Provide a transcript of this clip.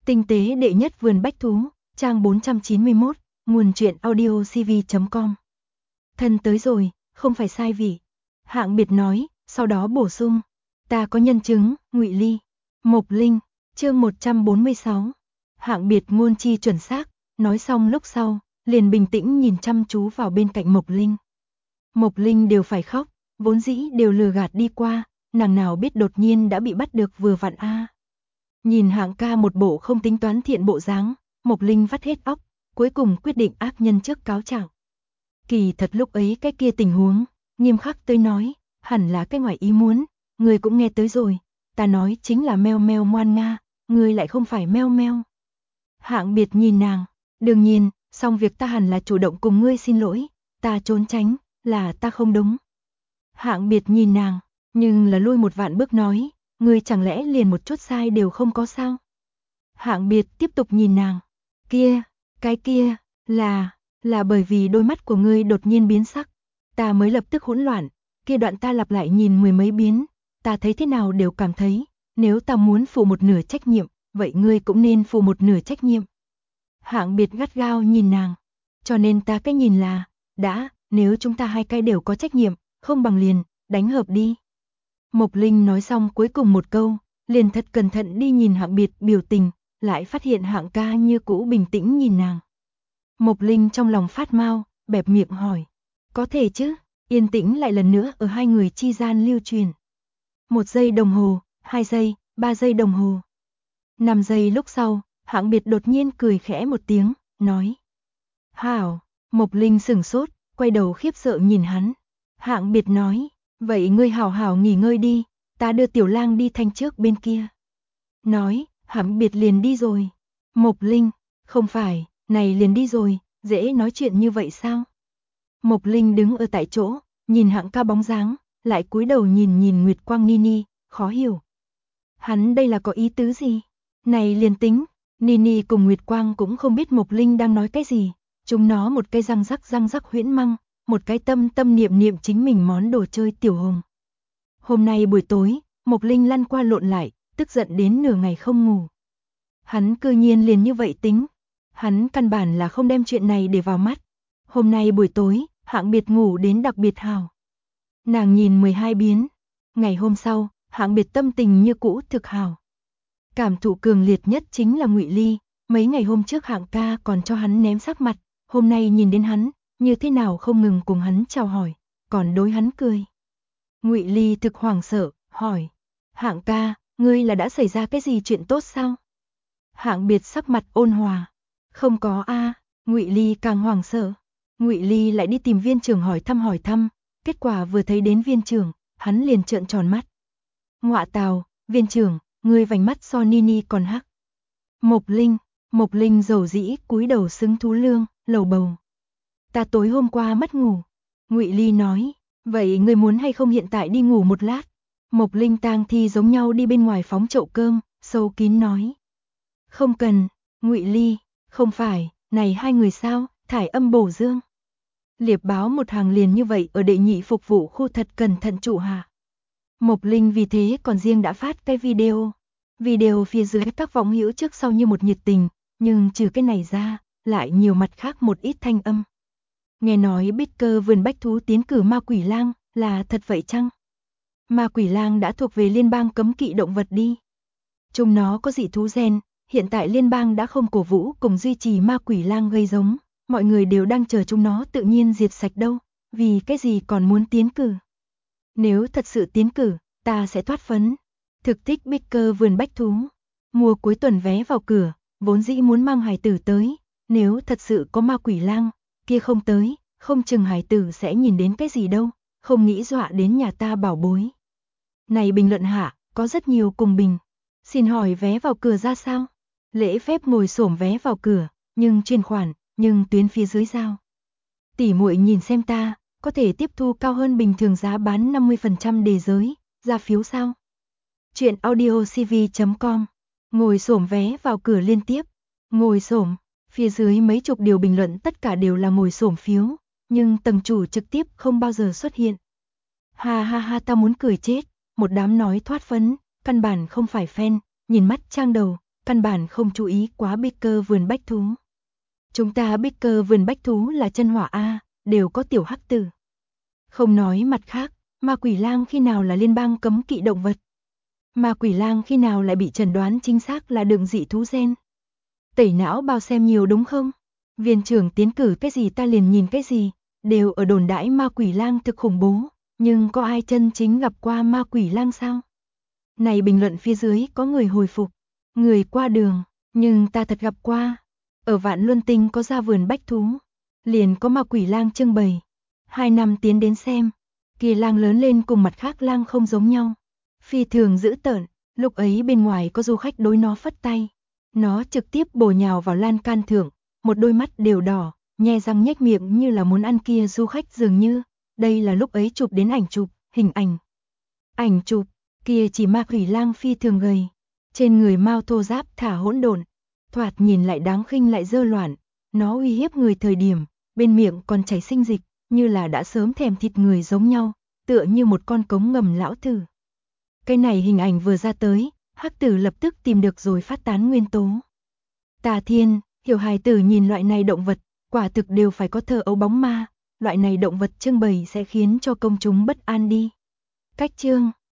Tinh tế đệ nhất vườn bách thú, trang 491, nguồn truyện audio cv.com. Thân tới rồi, không phải sai vị. Hạng Biệt nói, sau đó bổ sung. Ta có nhân chứng, Ngụy Ly. Mộc Linh, chương 146. Hạng Biệt ngôn chi chuẩn xác, nói xong lúc sau, liền bình tĩnh nhìn chăm chú vào bên cạnh Mộc Linh. Mộc Linh đều phải khóc, vốn dĩ đều lừa gạt đi qua, nàng nào biết đột nhiên đã bị bắt được vừa vặn a. Nhìn Hạng ca một bộ không tính toán thiện bộ dáng, Mộc Linh vắt hết óc, cuối cùng quyết định ác nhân trước cáo trạng. Kỳ thật lúc ấy cái kia tình huống, nghiêm khắc tới nói, hẳn là cái ngoài ý muốn, người cũng nghe tới rồi, ta nói chính là meo meo ngoan nga, người lại không phải meo meo. Hạng Biệt nhìn nàng, đương nhiên, xong việc ta hẳn là chủ động cùng ngươi xin lỗi, ta trốn tránh, là ta không đúng. Hạng Biệt nhìn nàng, nhưng là lui một vạn bước nói, ngươi chẳng lẽ liền một chút sai đều không có sao? Hạng Biệt tiếp tục nhìn nàng, cái kia, là bởi vì đôi mắt của ngươi đột nhiên biến sắc, ta mới lập tức hỗn loạn, kia đoạn ta lặp lại nhìn mười mấy biến, ta thấy thế nào đều cảm thấy, nếu ta muốn phụ một nửa trách nhiệm, vậy ngươi cũng nên phụ một nửa trách nhiệm. Hạng Biệt gắt gao nhìn nàng, cho nên ta cái nhìn là, nếu chúng ta hai cái đều có trách nhiệm, không bằng liền, đánh hợp đi. Mộc Linh nói xong cuối cùng một câu, liền thật cẩn thận đi nhìn Hạng Biệt biểu tình, lại phát hiện Hạng ca như cũ bình tĩnh nhìn nàng. Mộc Linh trong lòng phát mau, bẹp miệng hỏi, có thể chứ? Yên tĩnh lại lần nữa ở hai người chi gian lưu truyền. 1 giây đồng hồ, 2 giây, 3 giây đồng hồ. 5 giây lúc sau, Hạng Biệt đột nhiên cười khẽ một tiếng, nói. Hảo, Mộc Linh sửng sốt, quay đầu khiếp sợ nhìn hắn. Hạng Biệt nói, vậy ngươi hảo hảo nghỉ ngơi đi, ta đưa Tiểu Lang đi thanh trước bên kia. Nói, Hạng Biệt liền đi rồi. Mộc Linh, không phải, này liền đi rồi, dễ nói chuyện như vậy sao? Mộc Linh đứng ở tại chỗ, nhìn Hạng ca bóng dáng, lại cúi đầu nhìn Nguyệt Quang Nini, khó hiểu. Hắn đây là có ý tứ gì? Này liền tính, Nini cùng Nguyệt Quang cũng không biết Mộc Linh đang nói cái gì, chúng nó một cái răng rắc huyễn măng, một cái tâm niệm chính mình món đồ chơi tiểu hồng. Hôm nay buổi tối, Mộc Linh lăn qua lộn lại, tức giận đến nửa ngày không ngủ. Hắn cư nhiên liền như vậy tính, hắn căn bản là không đem chuyện này để vào mắt. Hôm nay buổi tối, Hạng Biệt ngủ đến đặc biệt hào. Nàng nhìn 12 biến, ngày hôm sau, Hạng Biệt tâm tình như cũ thực hào. Cảm thụ cường liệt nhất chính là Ngụy Ly, mấy ngày hôm trước Hạng ca còn cho hắn ném sắc mặt, hôm nay nhìn đến hắn, như thế nào không ngừng cùng hắn chào hỏi, còn đối hắn cười. Ngụy Ly thực hoảng sợ, hỏi, Hạng ca, ngươi là đã xảy ra cái gì chuyện tốt sao? Hạng Biệt sắc mặt ôn hòa, không có a. Ngụy Ly càng hoảng sợ. Ngụy Ly lại đi tìm viên trưởng hỏi thăm, kết quả vừa thấy đến viên trưởng, hắn liền trợn tròn mắt. Ngọa tào, viên trưởng, ngươi vành mắt so Nini còn hắc. Mộc Linh dầu dĩ cúi đầu xứng thú lương, lầu bầu. Ta tối hôm qua mất ngủ. Ngụy Ly nói, vậy ngươi muốn hay không hiện tại đi ngủ một lát? Mộc Linh tang thi giống nhau đi bên ngoài phóng chậu cơm, sâu kín nói. Không cần, Ngụy Ly, không phải, này hai người sao, thải âm bổ dương. Liệp báo một hàng liền như vậy ở đệ nhị phục vụ khu thật cẩn thận trụ hạ. Mộc Linh vì thế còn riêng đã phát cái video. Video phía dưới các võng hữu trước sau như một nhiệt tình, nhưng trừ cái này ra, lại nhiều mặt khác một ít thanh âm. Nghe nói Bicker vườn bách thú tiến cử ma quỷ lang, là thật vậy chăng? Ma quỷ lang đã thuộc về liên bang cấm kỵ động vật đi. Chúng nó có dị thú gen, hiện tại liên bang đã không cổ vũ cùng duy trì ma quỷ lang gây giống, mọi người đều đang chờ chúng nó tự nhiên diệt sạch đâu, vì cái gì còn muốn tiến cử. Nếu thật sự tiến cử, ta sẽ thoát phấn. Thực thích Bicker vườn bách thú. Mua cuối tuần vé vào cửa, vốn dĩ muốn mang hài tử tới, nếu thật sự có ma quỷ lang, kia không tới, không chừng hài tử sẽ nhìn đến cái gì đâu, không nghĩ dọa đến nhà ta bảo bối. Này bình luận hạ, có rất nhiều cùng bình. Xin hỏi vé vào cửa ra sao? Lễ phép ngồi xổm vé vào cửa, nhưng chuyên khoản, nhưng tuyến phía dưới giao. Tỷ muội nhìn xem ta, có thể tiếp thu cao hơn bình thường giá bán 50% đề giới, ra phiếu sao? Chuyện audio cv.com. Ngồi xổm vé vào cửa liên tiếp. Ngồi xổm, phía dưới mấy chục điều bình luận tất cả đều là ngồi xổm phiếu, nhưng tầng chủ trực tiếp không bao giờ xuất hiện. Ha ha ha, tao muốn cười chết, một đám nói thoát phấn, căn bản không phải fan, nhìn mắt trang đầu, căn bản không chú ý quá Baker vườn bách thú. Chúng ta Baker vườn bách thú là chân hỏa A, đều có tiểu hắc tử. Không nói mặt khác, ma quỷ lang khi nào là liên bang cấm kỵ động vật? Ma quỷ lang khi nào lại bị chẩn đoán chính xác là đường dị thú gen? Tẩy não bao xem nhiều đúng không? Viên trưởng tiến cử cái gì ta liền nhìn cái gì, đều ở đồn đãi ma quỷ lang thực khủng bố, nhưng có ai chân chính gặp qua ma quỷ lang sao? Này bình luận phía dưới có người hồi phục, người qua đường, nhưng ta thật gặp qua. Ở Vạn Luân Tinh có ra vườn bách thú, liền có ma quỷ lang trưng bày. 2 năm tiến đến xem, kia lang lớn lên cùng mặt khác lang không giống nhau. Phi thường dữ tợn, lúc ấy bên ngoài có du khách đối nó phất tay. Nó trực tiếp bổ nhào vào lan can thượng, một đôi mắt đều đỏ, nhe răng nhếch miệng như là muốn ăn kia du khách dường như. Đây là lúc ấy chụp đến ảnh chụp, hình ảnh. Ảnh chụp, kia chỉ ma quỷ lang phi thường gầy. Trên người mao thô giáp thả hỗn độn, thoạt nhìn lại đáng khinh lại dơ loạn. Nó uy hiếp người thời điểm, bên miệng còn chảy sinh dịch, như là đã sớm thèm thịt người giống nhau, tựa như một con cống ngầm lão thử. Cái này hình ảnh vừa ra tới, hắc tử lập tức tìm được rồi phát tán nguyên tố. Tà Thiên, hiểu hài tử nhìn loại này động vật, quả thực đều phải có thờ ấu bóng ma, loại này động vật trưng bày sẽ khiến cho công chúng bất an đi. Cách chương